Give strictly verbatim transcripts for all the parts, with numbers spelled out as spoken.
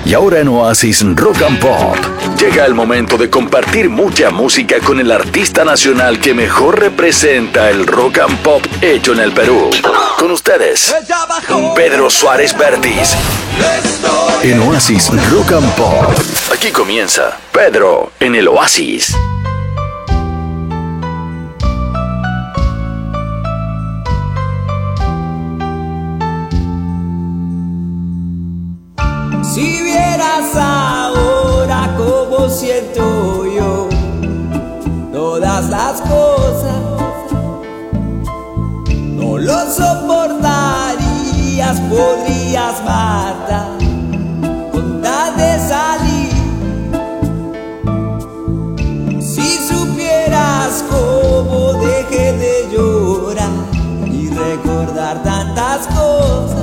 Y ahora en Oasis Rock and Pop, llega el momento de compartir mucha música con el artista nacional que mejor representa el rock and pop hecho en el Perú. Con ustedes, Pedro Suárez Vértiz. En Oasis Rock and Pop. Aquí comienza Pedro en el Oasis. Si vieras ahora cómo siento yo todas las cosas, no lo soportarías, podrías matar con tal de salir. Si supieras cómo dejé de llorar y recordar tantas cosas,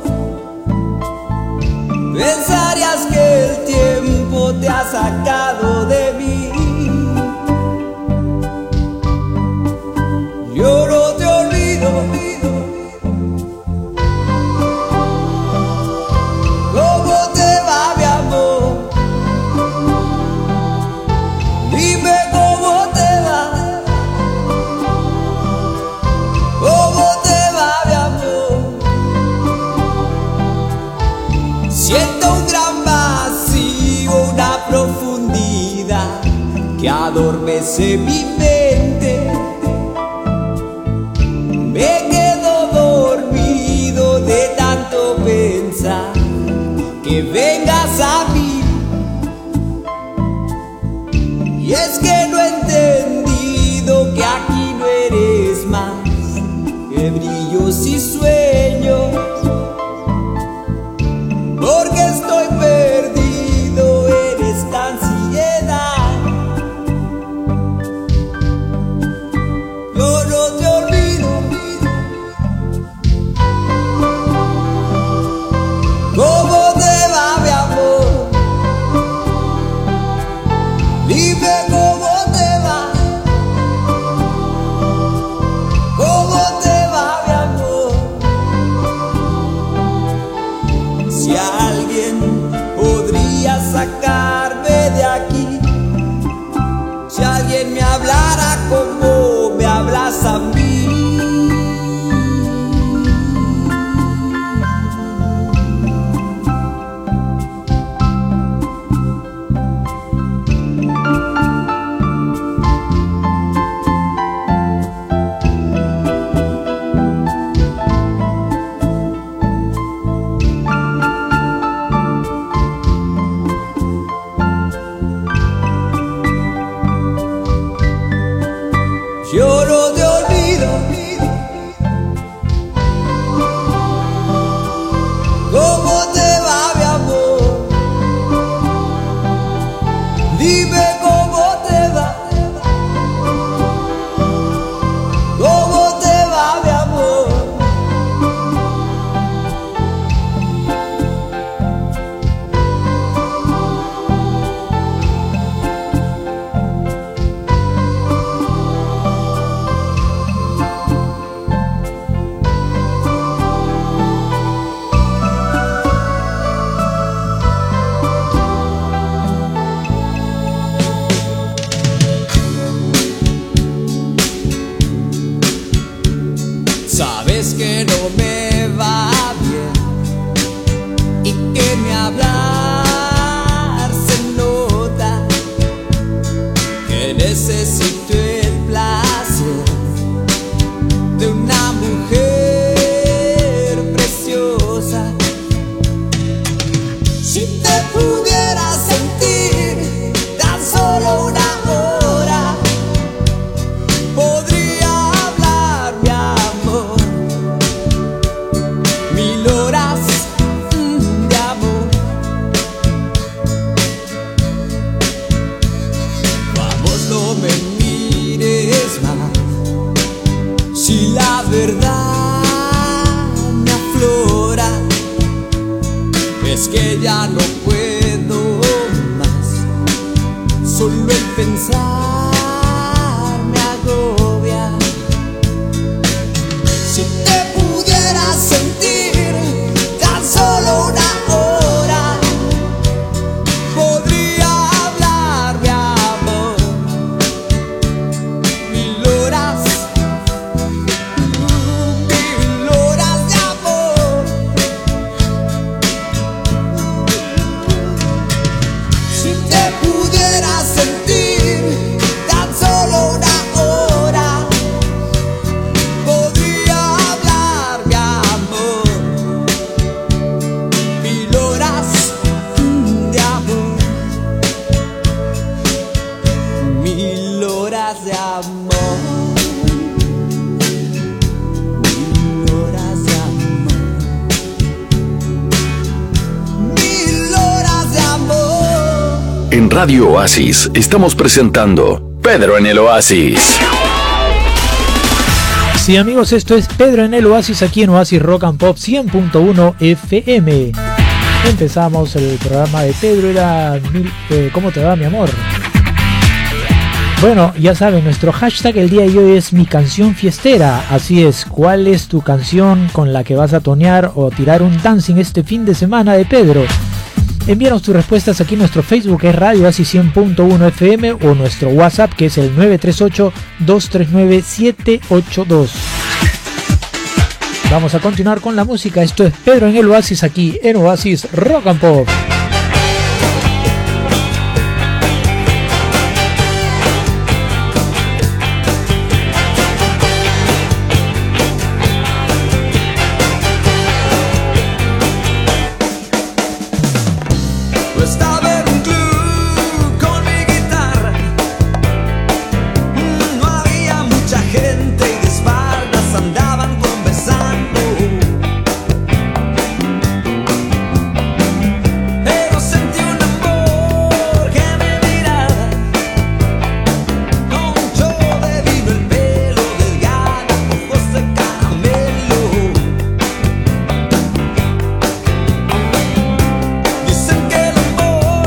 pensarías que el tiempo te ha sacado de mí. Yo no te olvido, ¿cómo te va, mi amor? Dime cómo te va, cómo te va, mi amor. Siento un gran vacío, una profundidad que adormece mi mente. Me quedo dormido de tanto pensar que vengas a mí. Y es que no he entendido que aquí no eres más que brillos y sueños. Porque estoy perdido en esta ansiedad. Yo no te olvido, ¿cómo te va, mi amor? Dime cómo te va, cómo te va, mi amor. Si alguien podría sacarme de aquí, si alguien me hablara como me hablas a mí. Yo no te olvido, ¿cómo te va, mi amor? Dime cómo te va, ¿cómo te va, mi amor? Sabes que no me va bien y que mi hablar se nota, que necesito el placer de una mujer preciosa. Si te pudiera sentir tan solo una hora, podría hablar, mi amor, mil horas mm, de amor. Vamos, no me mires más, si la verdad me aflora, es que ya no puedo más, solo el pensar me agobia. Si te pudiera sentir tan solo una hora, En Radio Oasis estamos presentando Pedro en el Oasis. Sí, amigos, esto es Pedro en el Oasis, aquí en Oasis Rock and Pop cien punto uno F M. Empezamos el programa de Pedro, era eh, ¿cómo te va, mi amor? Bueno, ya saben, nuestro hashtag el día de hoy es mi canción fiestera. Así es, ¿cuál es tu canción con la que vas a tonear o tirar un dancing este fin de semana de Pedro? Envíanos tus respuestas aquí en nuestro Facebook, que es Radio Oasis cien punto uno F M, o nuestro WhatsApp, que es el nueve tres ocho, dos tres nueve, siete ocho dos. Vamos a continuar con la música. Esto es Pedro en el Oasis, aquí en Oasis Rock and Pop. Dicen que el amor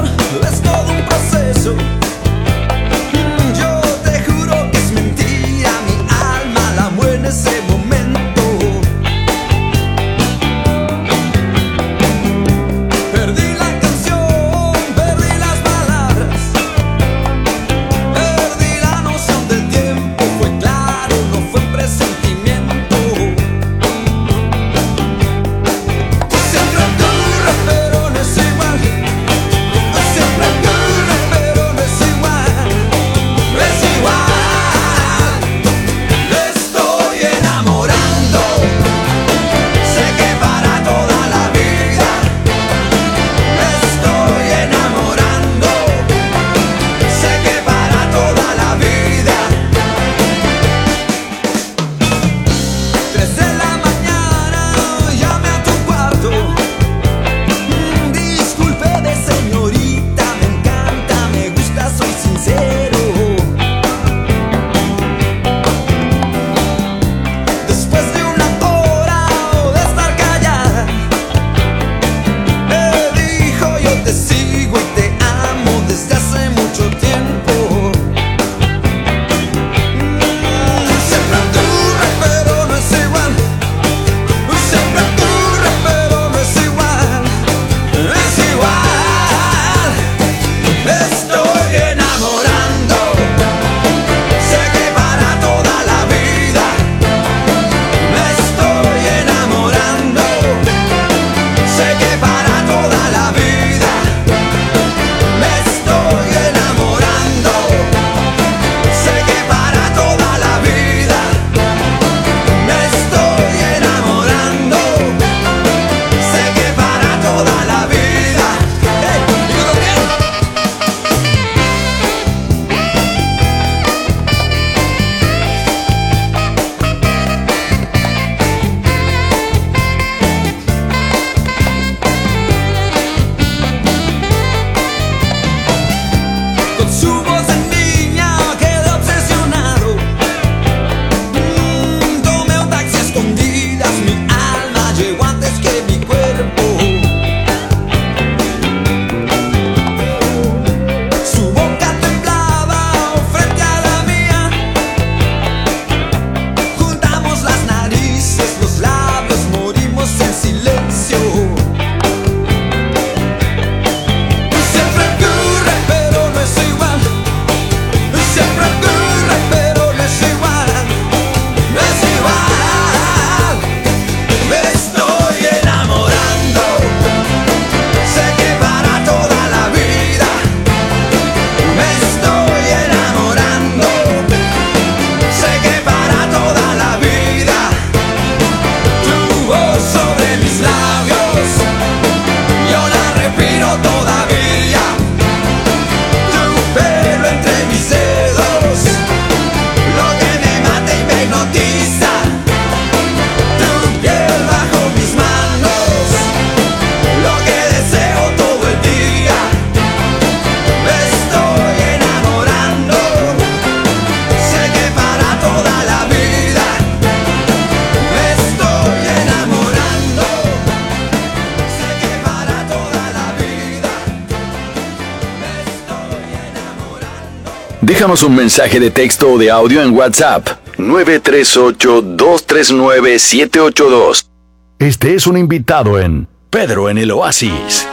Déjanos un mensaje de texto o de audio en WhatsApp nueve tres ocho, dos tres nueve, siete ocho dos. Este es un invitado en Pedro en el Oasis.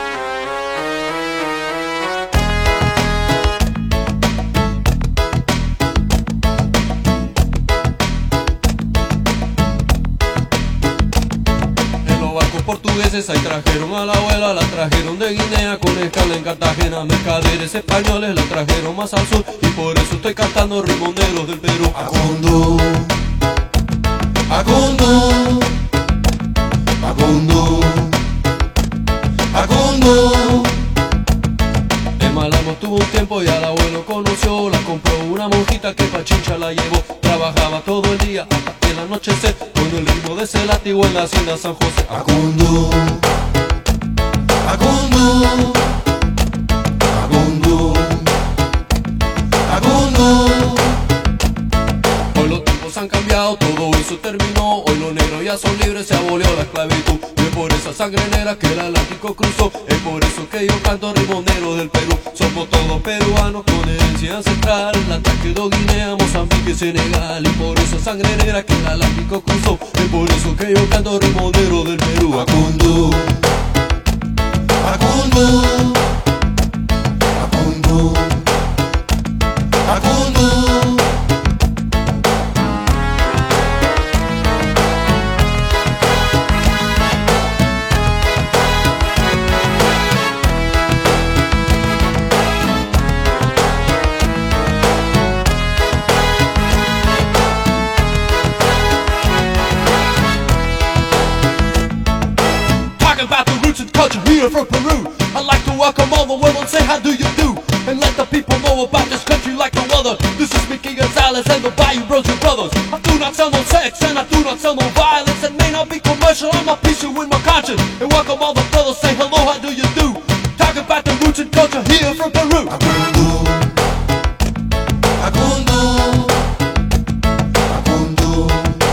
Portugueses ahí trajeron a la abuela, la trajeron de Guinea con escala en Cartagena. Mercaderes españoles la trajeron más al sur y por eso estoy cantando rimoneros del Perú. Acundo, Acundo, Acundo, Acundo. En Malamo tuvo un tiempo y al abuelo conoció, la compró una monjita que pa' Chincha la llevó. Trabajaba todo el día hasta el anochecer con el ritmo de ese látigo en la hacienda San José. Acundo, Acundo, Acundo, Acundo. Hoy los tiempos han cambiado, todo eso terminó. Hoy los negros ya son libres, se abolió la esclavitud. Y es por esa sangre negra que el Atlántico cruzó. Es por eso que yo canto rimonero del Perú. Somos todos peruanos con herencia ancestral. La quedó Guinea, Mozambique y Senegal. Y por esa sangre negra que el Atlántico cruzó. Es por eso que yo canto rimonero del Perú. Acundo, Acundo, Acundo, Acundo. Here from Peru, I'd like to welcome all the world and say how do you do, and let the people know about this country like no other. This is Mickey Gonzalez and the Bayou Bros and Brothers. I do not sell no sex and I do not sell no violence. It may not be commercial, I'm a piece with my conscience. And welcome all the brothers, say hello, how do you do? Talk about the roots and culture here from Peru. Acundo, Acundo, Acundo,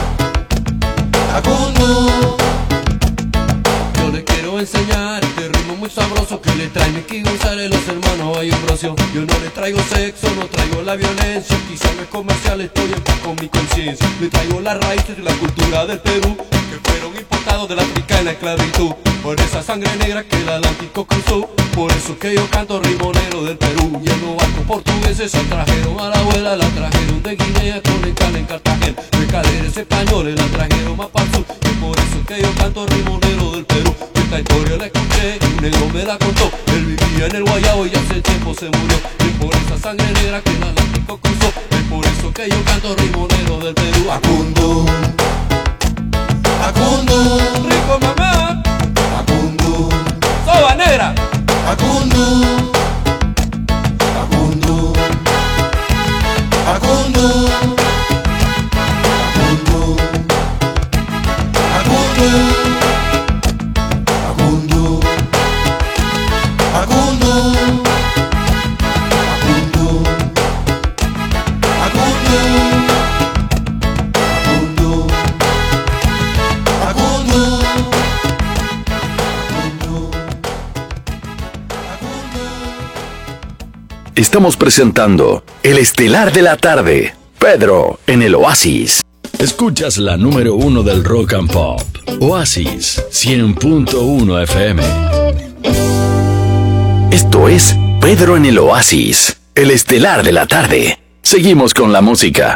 Acundo. Yo le quiero enseñar este ritmo muy sabroso que le trae Mickey González, los hermanos Bayou Ambrosio. Yo no le traigo sexo, no traigo la violencia, quizá no es comercial, estoy en paz con mi conciencia. Le traigo las raíces de la cultura del Perú, que fueron importados del África en la esclavitud. Por esa sangre negra que el Atlántico cruzó, por eso que yo canto rimonero del Perú. Y en los barcos portugueses se trajeron a la abuela, la trajeron de Guinea con escala en Cartagena. Mercaderes españoles la trajeron más para el sur, y por eso que yo canto rimonero del Perú. Esta historia la escuché y un negro me la contó. Él vivía en el Guayabo y hace tiempo se murió. Y por esa sangre negra que el Atlántico cruzó, es por eso que yo canto rimonero del Perú. Acundo, Acundo, rico mamá, Acundo, soba negra, Acundo, Acundo, Acundo, Acundo, Acundo. Estamos presentando El Estelar de la Tarde, Pedro en el Oasis. Escuchas la número uno del Rock and Pop, Oasis cien punto uno F M. Esto es Pedro en el Oasis, El Estelar de la Tarde. Seguimos con la música.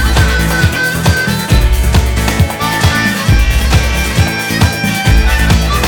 We'll be right back.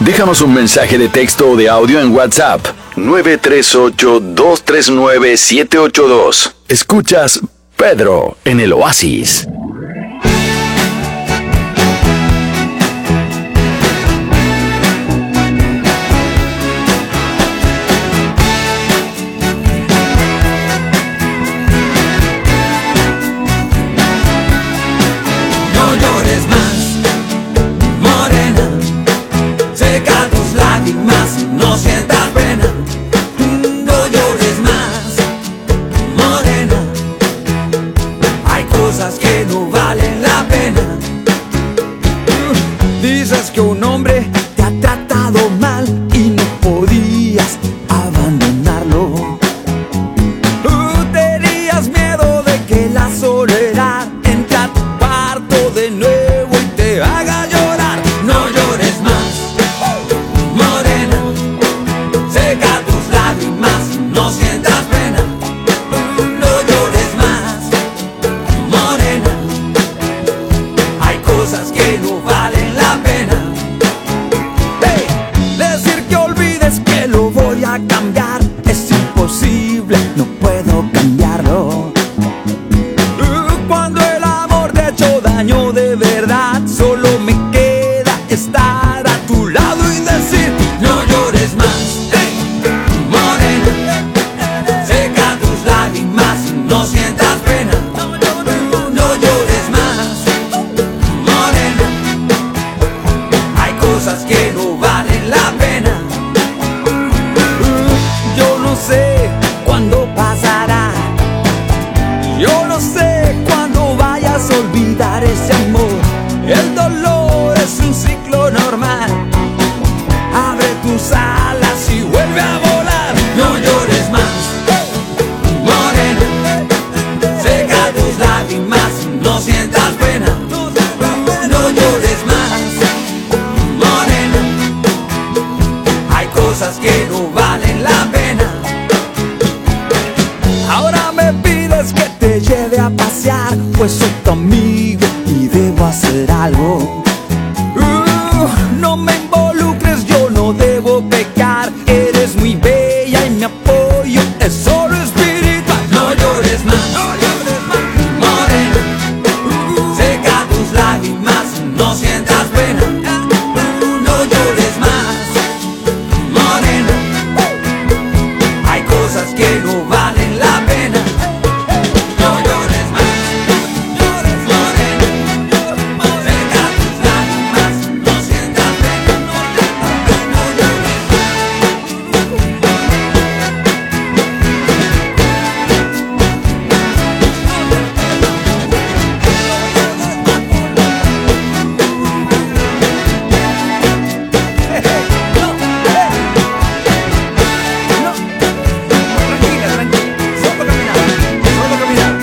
Déjanos un mensaje de texto o de audio en WhatsApp nueve tres ocho, dos tres nueve, siete ocho dos. Escuchas Pedro en el Oasis. Que un hombre te ha tratado mal y no podías abandonarlo. Tú tenías miedo de que la soledad entre a tu cuarto de nuevo y te haga llorar. No llores más, morena, seca tus lágrimas, no sientas pena. No llores más, morena, hay cosas que no valen la pena. Cambiar es imposible, no puedo cambiarlo. Cuando el amor te ha hecho daño de verdad, solo me queda estar a tu lado y decir: no llores más, hey, morena, seca tus lágrimas, no sientas pena. No llores más, morena, hay cosas que no valen la pena. Sé cuándo pasará, yo no sé cuándo vayas a olvidar ese amor. El dolor es un ciclo normal, abre tus alas y vuelve a volar. No llores más, morena, seca tus lágrimas, no sientas pena. No llores más, morena, hay cosas que no valen la pena. Ahora me pides que te lleve a pasear, pues soy tu amigo y debo hacer algo. Uh, no me involucres, yo no debo pecar. Eres muy bella y mi apoyo es solo espiritual. No llores más, no llores más, morena, seca tus lágrimas, no sientas pena. No llores más, morena, hay cosas que no valen la pena. No llores más, llores morena, seca tus lágrimas, no sientas pena. No llores Tranquila, tranquila, solo caminar, solo caminar.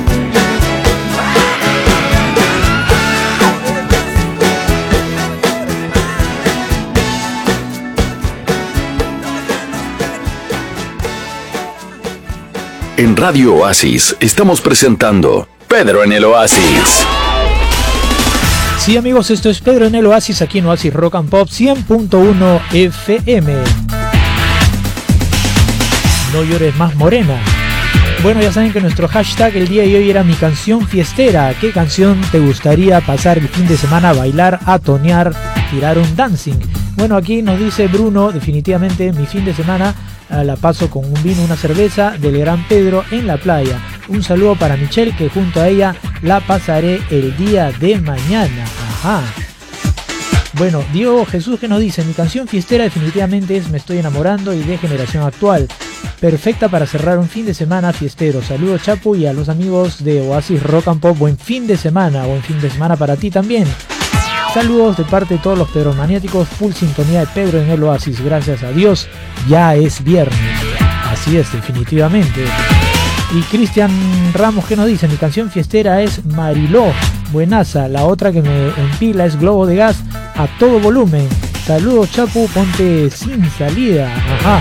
En Radio Oasis estamos presentando Pedro en el Oasis. Sí, amigos, esto es Pedro en el Oasis, aquí en Oasis Rock and Pop cien punto uno F M. No llores más, morena. Bueno, ya saben que nuestro hashtag el día de hoy era mi canción fiestera. ¿Qué canción te gustaría pasar el fin de semana, bailar, atonear, tirar un dancing? Bueno, aquí nos dice Bruno, definitivamente mi fin de semana eh, la paso con un vino, una cerveza del Gran Pedro en la playa. Un saludo para Michelle, que junto a ella la pasaré el día de mañana. Ajá. Bueno, Diego Jesús, que nos dice: mi canción fiestera definitivamente es Me Estoy Enamorando y de Generación Actual. Perfecta para cerrar un fin de semana fiestero. Saludos, Chapu, y a los amigos de Oasis Rock and Pop. Buen fin de semana, buen fin de semana para ti también. Saludos de parte de todos los pedromaniáticos, full sintonía de Pedro en el Oasis. Gracias a Dios, ya es viernes. Así es, definitivamente. Y Cristian Ramos, que nos dice: mi canción fiestera es Mariló, buenaza. La otra que me empila es Globo de Gas a todo volumen. Saludos, Chapu, ponte sin salida. Ajá.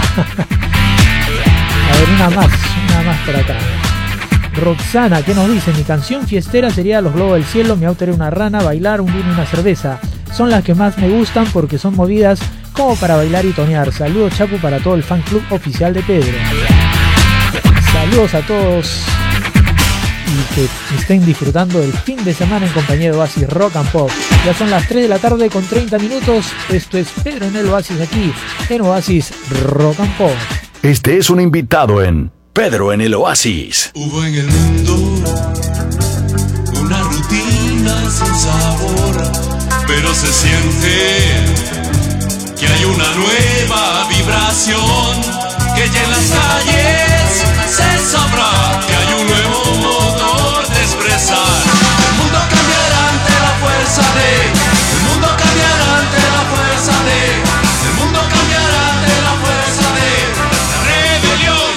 A ver, una más, una más por acá. Roxana, ¿qué nos dice? Mi canción fiestera sería Los Globos del Cielo, Mi Auto era una rana, Bailar, un vino y una cerveza. Son las que más me gustan porque son movidas como para bailar y tonear. Saludos, Chapu, para todo el fan club oficial de Pedro. Saludos a todos y que estén disfrutando del fin de semana en compañía de Oasis Rock and Pop. Ya son las tres de la tarde con treinta minutos. Esto es Pedro en el Oasis, aquí en Oasis Rock and Pop. Este es un invitado en Pedro en el Oasis. Hubo en el mundo una rutina sin sabor, pero se siente que hay una nueva vibración, que ya en las calles se sabrá que hay un nuevo motor de expresar. El mundo cambiará ante la fuerza de, el mundo cambiará ante la fuerza de, el mundo cambiará ante la fuerza de la rebelión.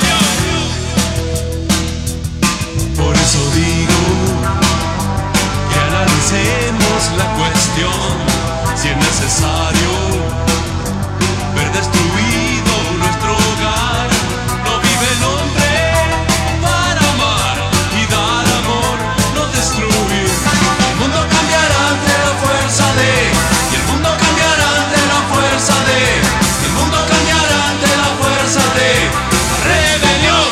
Por eso digo que analicemos la cuestión, si es necesario ver destruido nuestro hogar. No vive el hombre para amar y dar amor, no destruir. El mundo cambiará ante la fuerza de, y el mundo cambiará ante la fuerza de, el mundo cambiará ante la fuerza de la rebelión.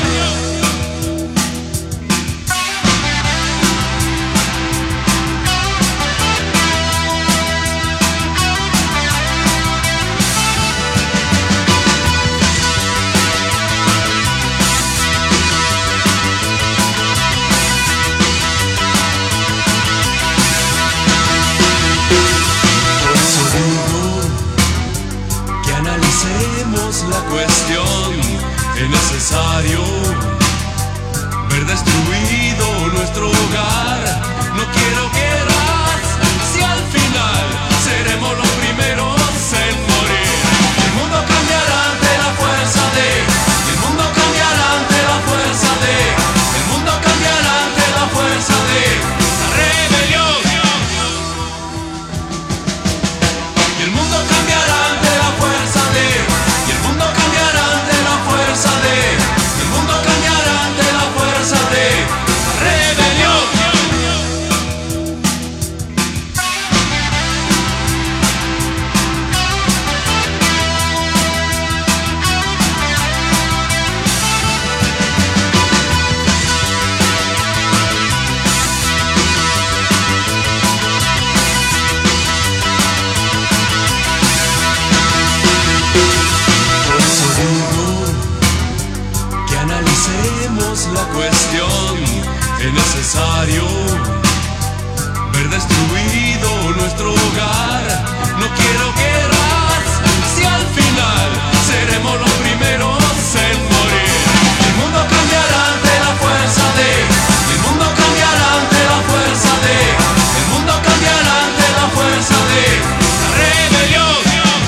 La cuestión es necesario ver destruido nuestro hogar. No quiero guerras si al final seremos los primeros en morir. El mundo cambiará ante la fuerza de, el mundo cambiará ante la fuerza de, el mundo cambiará ante la fuerza de la rebelión. Y el mundo cambiará ante la fuerza de, el mundo cambiará ante la fuerza de, el mundo cambiará ante la fuerza de la rebelión. La cuestión es necesario ver destruido nuestro hogar. No quiero guerras si al final seremos los primeros en morir. El mundo cambiará ante la fuerza de, el mundo cambiará ante la fuerza de, el mundo cambiará ante la fuerza de la rebelión.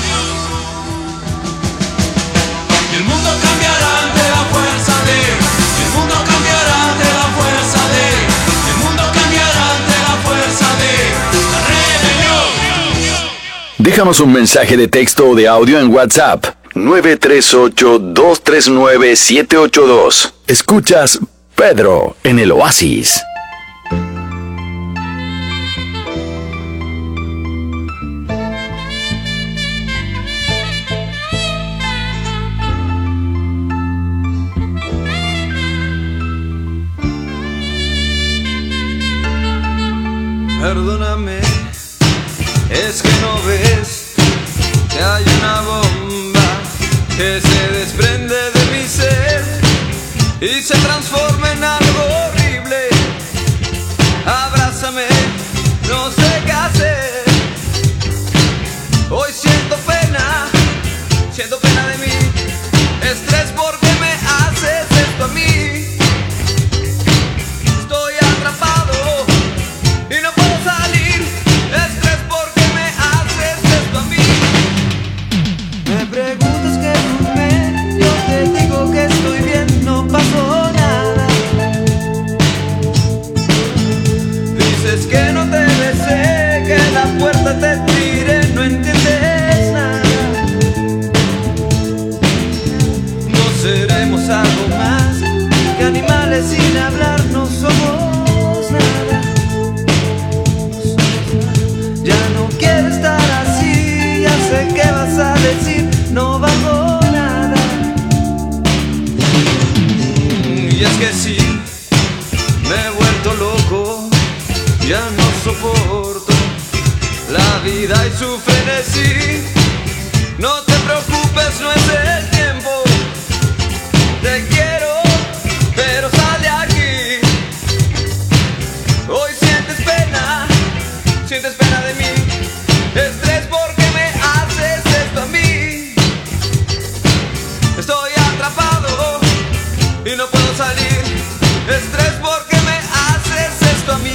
Y el mundo cambiará ante la fuerza de, el mundo cambiará ante la fuerza de, el mundo cambiará ante la fuerza de la rebelión. Déjanos un mensaje de texto o de audio en WhatsApp nueve tres ocho, dos tres nueve, siete ocho dos. Escuchas Pedro en el Oasis. Perdóname, es que no ves que hay una bomba que se desprende de mi ser y se transforma en algo horrible. Abrázame, no sé qué hacer. Hoy siento pena, siento pena de mí, estrés porque me haces esto a mí. Estoy atrapado y no puedo salir, estrés porque me haces esto a mí. Me preguntas qué fumé, yo te digo que estoy bien, no pasó nada. vida y su frenesí. No te preocupes, no es el tiempo. Te quiero, pero sal de aquí. Hoy sientes pena, sientes pena de mí. Estrés porque me haces esto a mí. Estoy atrapado y no puedo salir. Estrés porque me haces esto a mí.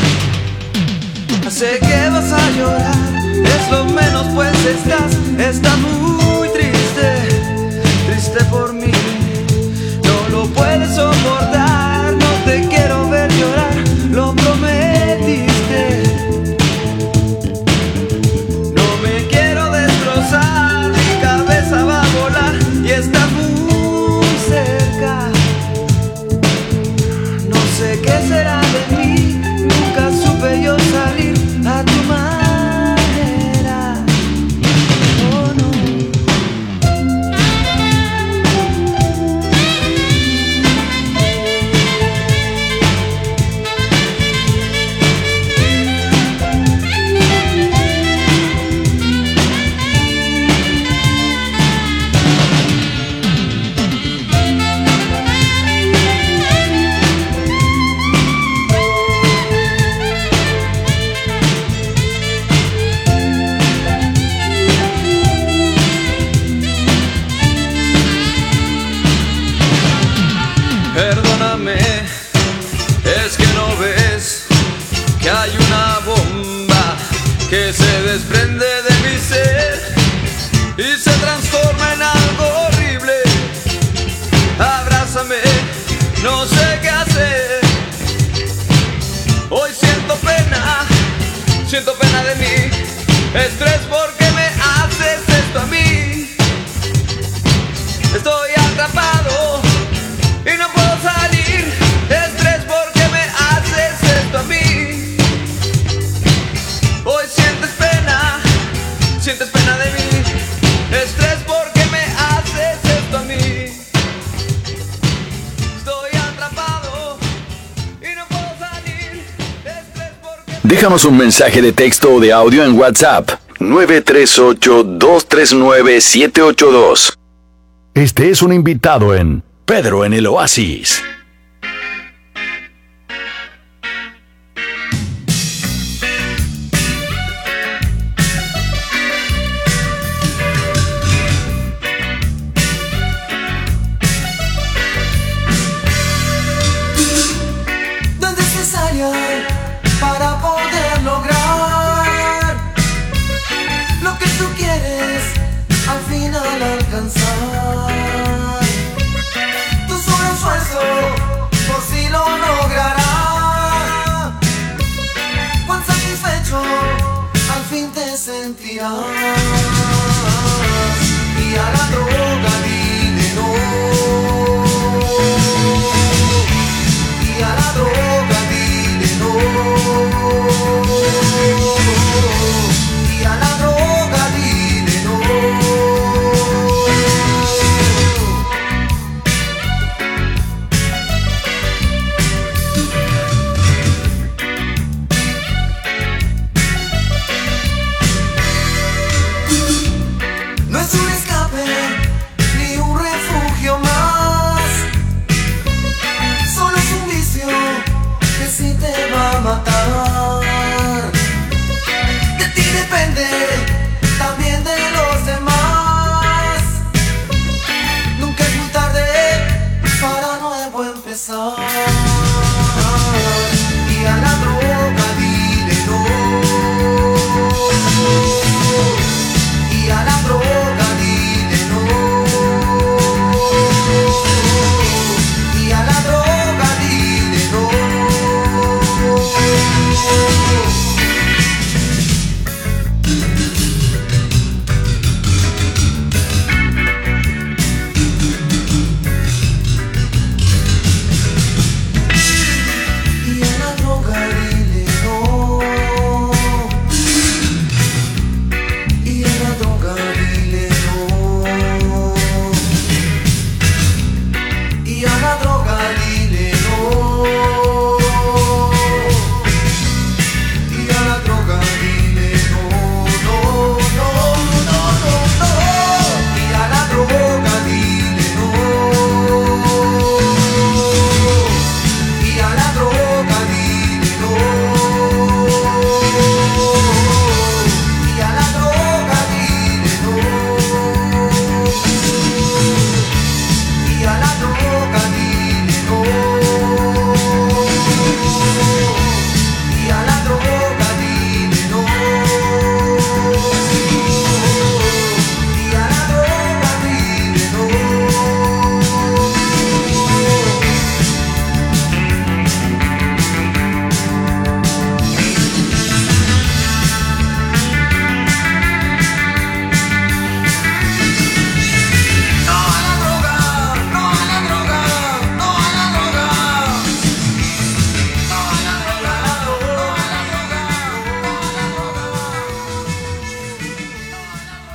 Sé que vas a llorar, es lo menos pues estás, estás muy triste, triste por mí. No lo puedes soportar, no te quiero ver llorar, lo prometiste. No me quiero destrozar, mi cabeza va a volar y estás muy cerca. No sé qué será de mí, nunca supe yo salir a tu manera. Oh no. Perdóname, es que no ves que hay una bomba que se desprende de mi ser y se transforma en algo horrible. Abrázame, no sé qué hacer. Hoy siento pena, siento pena de mí. Estrés porque me haces esto a mí. Estoy atrapado y no puedo salir, estrés porque me haces esto a mí. Hoy sientes pena, sientes pena de mí. Estrés porque me haces esto a mí. Estoy atrapado y no puedo salir, estrés porque... Déjanos un mensaje de texto o de audio en WhatsApp nueve tres ocho, dos tres nueve, siete ocho dos. Este es un invitado en Pedro en el Oasis. No es necesario para poder lograr lo que tú quieres al final alcanzar. Por si lo lograrás, cuán satisfecho al fin te sentirás. Y a la droga dile no. Y a la droga dile no. Y a la droga dile no. No es un escape ni un refugio más, solo es un vicio que sí te va a matar. De ti depende, también de los demás. Nunca es muy tarde para nuevo empezar. Y a la droga dile no. Y a la droga dile no. Y a la droga dile no.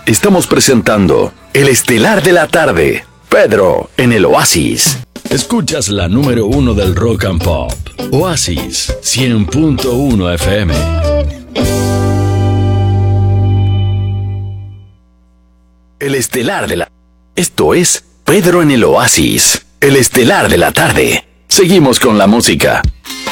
estamos presentando El Estelar de la Tarde, Pedro en el Oasis. Escuchas la número uno del Rock and Pop, Oasis cien punto uno F M. El Estelar de la... Esto es Pedro en el Oasis, El Estelar de la Tarde. Seguimos con la música.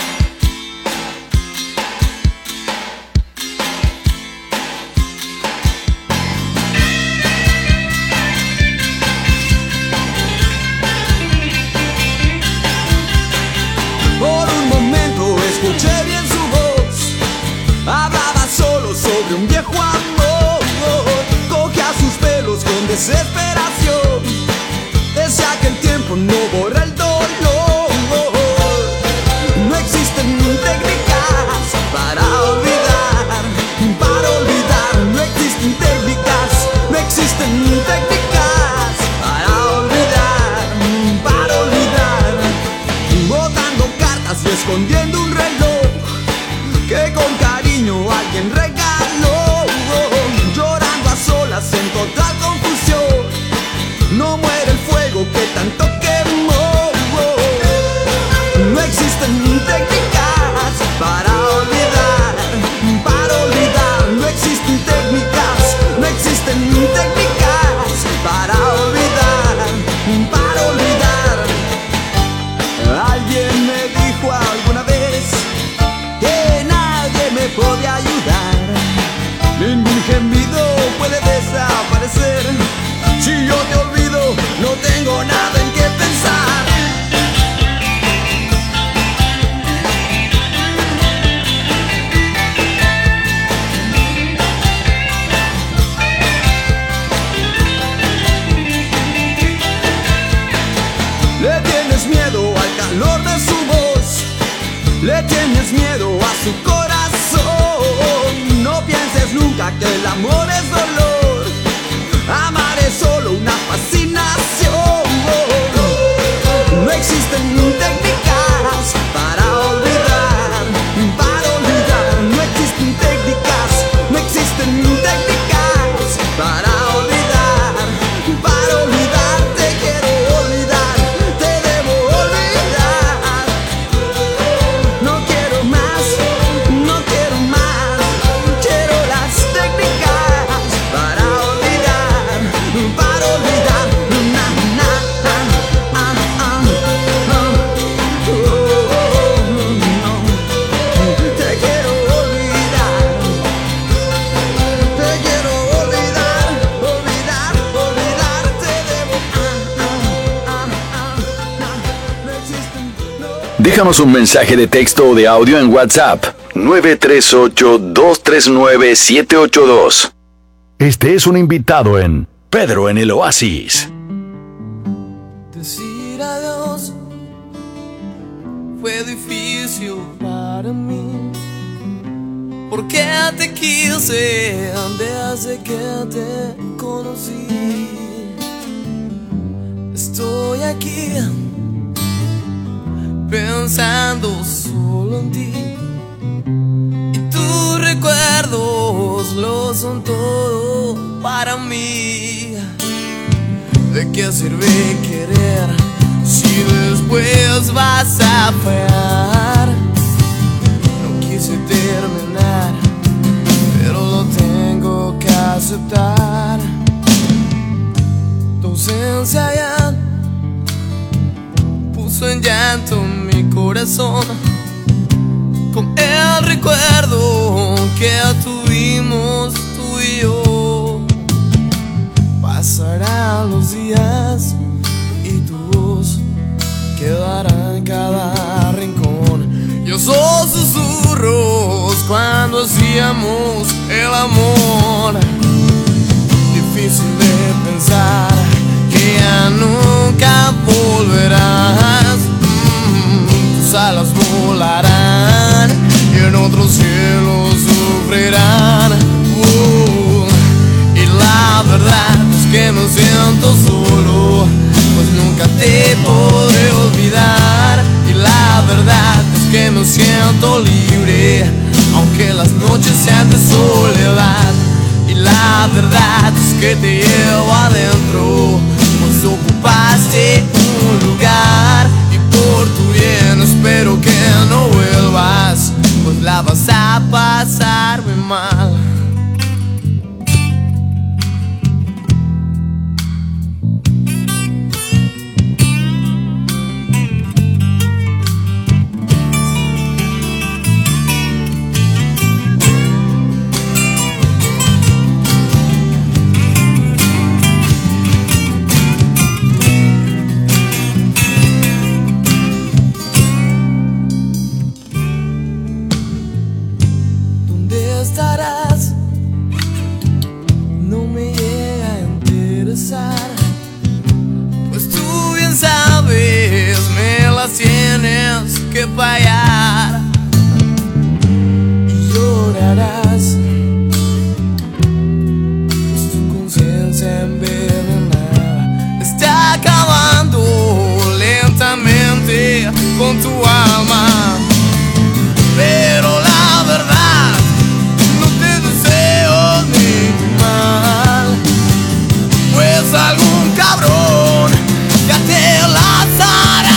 Por un momento escuché bien su voz. Hablaba solo sobre un viejo amor. Cogía sus pelos con desesperación. Decía que el tiempo no borra el dolor. No existen técnicas para olvidar, para olvidar. No existen técnicas, no existen técnicas para olvidar, para olvidar. Botando cartas y escondiendo un reloj que con cariño alguien regaló. Llorando a solas en total confusión. No muere el fuego que tanto quemó. No existen técnicas para olvidar, para olvidar. No existen técnicas, no existen técnicas para olvidar, para olvidar. Alguien me dijo alguna vez que nadie me puede ayudar. Ningún gemido puede desaparecer. Si yo te olvido, no tengo nada en qué pensar. Le tienes miedo al calor de su voz, le tienes miedo a su corazón. No pienses nunca que el amor es dolor. Amar es solo una fascinación. No existen técnicas para olvidar, para olvidar. No existen técnicas, no existen técnicas para olvidar, para olvidar. Te quiero olvidar, te debo olvidar. No quiero más, no quiero más. Quiero las técnicas para olvidar, para olvidar. Na, na, na, ah, ah, no. Oh, no. Te quiero olvidar, te quiero olvidar, olvidar, olvidar. Te debo, ah, ah, ah, ah, no existen, no. Déjanos un mensaje de texto o de audio en WhatsApp nueve tres ocho, dos tres nueve, siete ocho dos. Este es un invitado en Pedro en el Oasis. Decir adiós fue difícil para mí, porque te quise desde que te conocí. Estoy aquí pensando solo en ti, y tus recuerdos lo son todo para mí. ¿De qué sirve querer si después vas a fallar? No quise terminar, pero lo tengo que aceptar. Tu ausencia ya puso en llanto mi corazón, con el recuerdo que tuvimos tú y yo. Pasarán los días y tu voz quedará en cada rincón. Yo soy susurros cuando hacíamos el amor. Difícil de pensar que ya nunca volverás. Mm, tus alas volarán y en otros cielos sufrirán. Uh, y la verdad es que me siento solo, pues nunca te podré olvidar. Y la verdad es que me siento libre, aunque las noches sean de soledad. Y la verdad es que te llevo adentro, pues ocupaste un lugar y por tu bien espero que no vuelvas, pues la vas a pasar muy mal. Tienes que fallar y llorarás, pues tu conciencia envenenada está acabando lentamente con tu alma. Pero la verdad, no te deseo ni mal, pues algún cabrón ya te lanzará.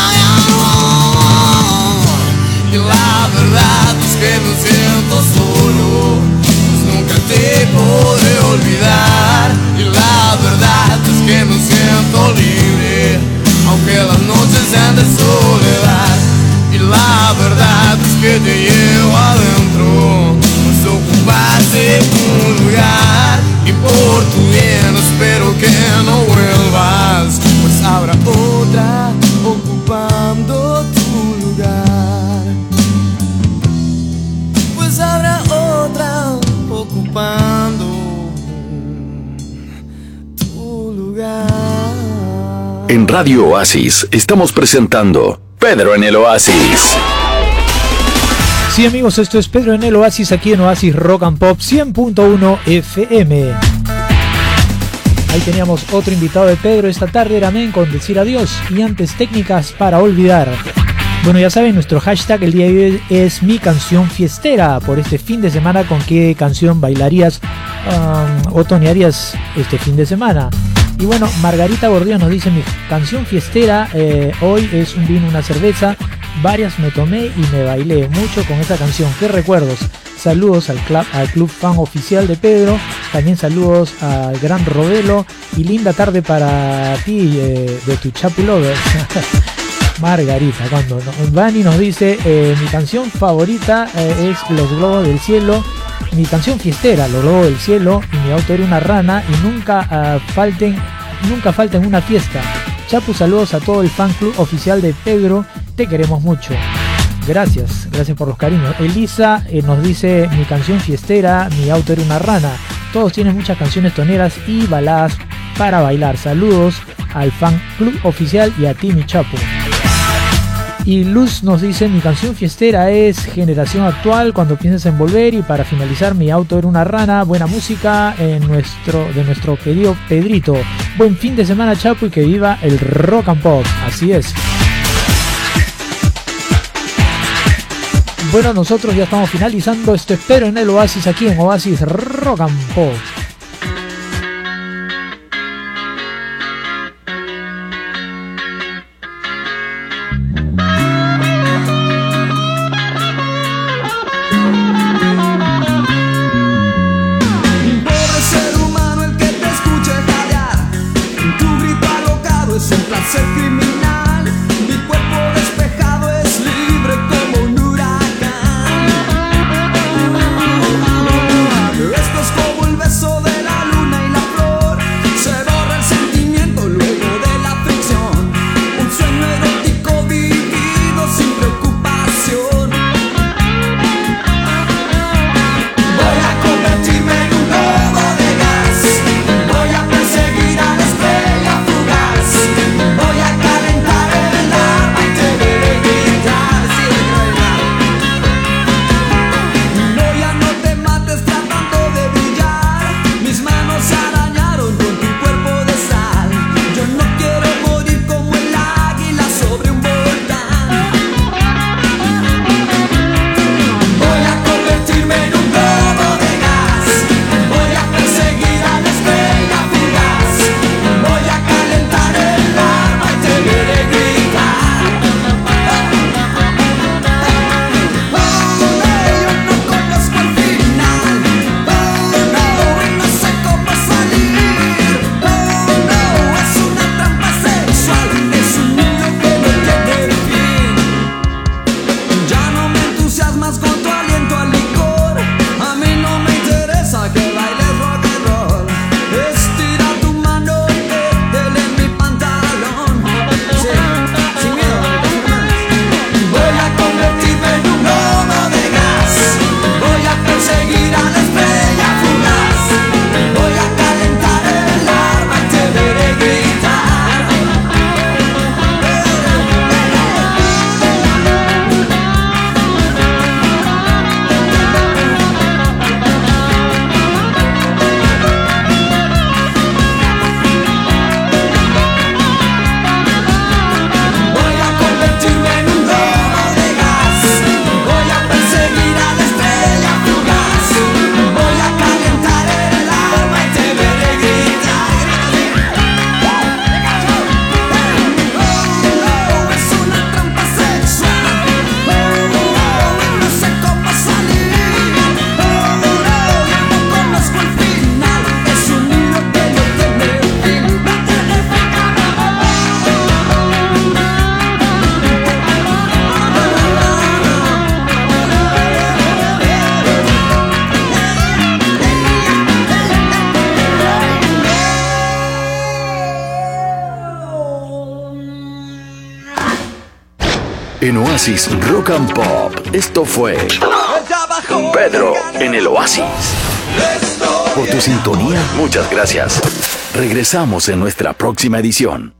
Y la verdad es que me siento solo, pues nunca te podré olvidar. Y la verdad es que me siento libre, aunque las noches sean de soledad. Y la verdad es que te llevo adentro, pues ocupaste un lugar y por tu bien espero que no vuelvas, pues habrá otra ocupando tu lugar, pues habrá otra ocupando tu lugar. En Radio Oasis estamos presentando Pedro en el Oasis. Sí, amigos, esto es Pedro en el Oasis, aquí en Oasis Rock and Pop cien punto uno F M. Ahí teníamos otro invitado de Pedro esta tarde, era Men con Decir Adiós. Y antes, Técnicas para Olvidar. Bueno, ya saben, nuestro hashtag el día de hoy es Mi Canción Fiestera. Por este fin de semana, ¿con qué canción bailarías um, o tonearías este fin de semana? Y bueno, Margarita Gordillo nos dice: mi canción fiestera eh, hoy es un vino, una cerveza, varias me tomé y me bailé mucho con esa canción. ¡Qué recuerdos! Saludos al club, al club fan oficial de Pedro. También saludos al gran Robelo. Y linda tarde para ti, eh, de tu Chapu Lover. Margarita, cuando no, Vani nos dice: eh, mi canción favorita eh, es Los Globos del Cielo. Mi canción fiestera, Los Globos del Cielo. Y Mi Auto Era Una Rana. Y nunca uh, falten, nunca falten una fiesta. Chapu, saludos a todo el fan club oficial de Pedro. Te queremos mucho. Gracias, gracias por los cariños. Elisa eh, nos dice: mi canción fiestera, Mi Auto Era Una Rana. Todos tienen muchas canciones toneras y baladas para bailar. Saludos al fan club oficial y a ti, mi Chapo. Y Luz nos dice: mi canción fiestera es Generación Actual, Cuando Pienses en Volver. Y para finalizar, Mi Auto Era Una Rana. Buena música en nuestro, de nuestro querido Pedrito. Buen fin de semana, Chapo, y que viva el rock and pop. Así es. Bueno, nosotros ya estamos finalizando. Esto es Pedro en el Oasis, aquí en Oasis Rock and Pop. Pobre ser humano el que te escuche jadear, tu grito alocado es un placer criminal. Mi cuerpo despejado es libre como un huracán. Esto es como el beso En Oasis Rock and Pop, esto fue Pedro en el Oasis. Por tu sintonía, muchas gracias. Regresamos en nuestra próxima edición.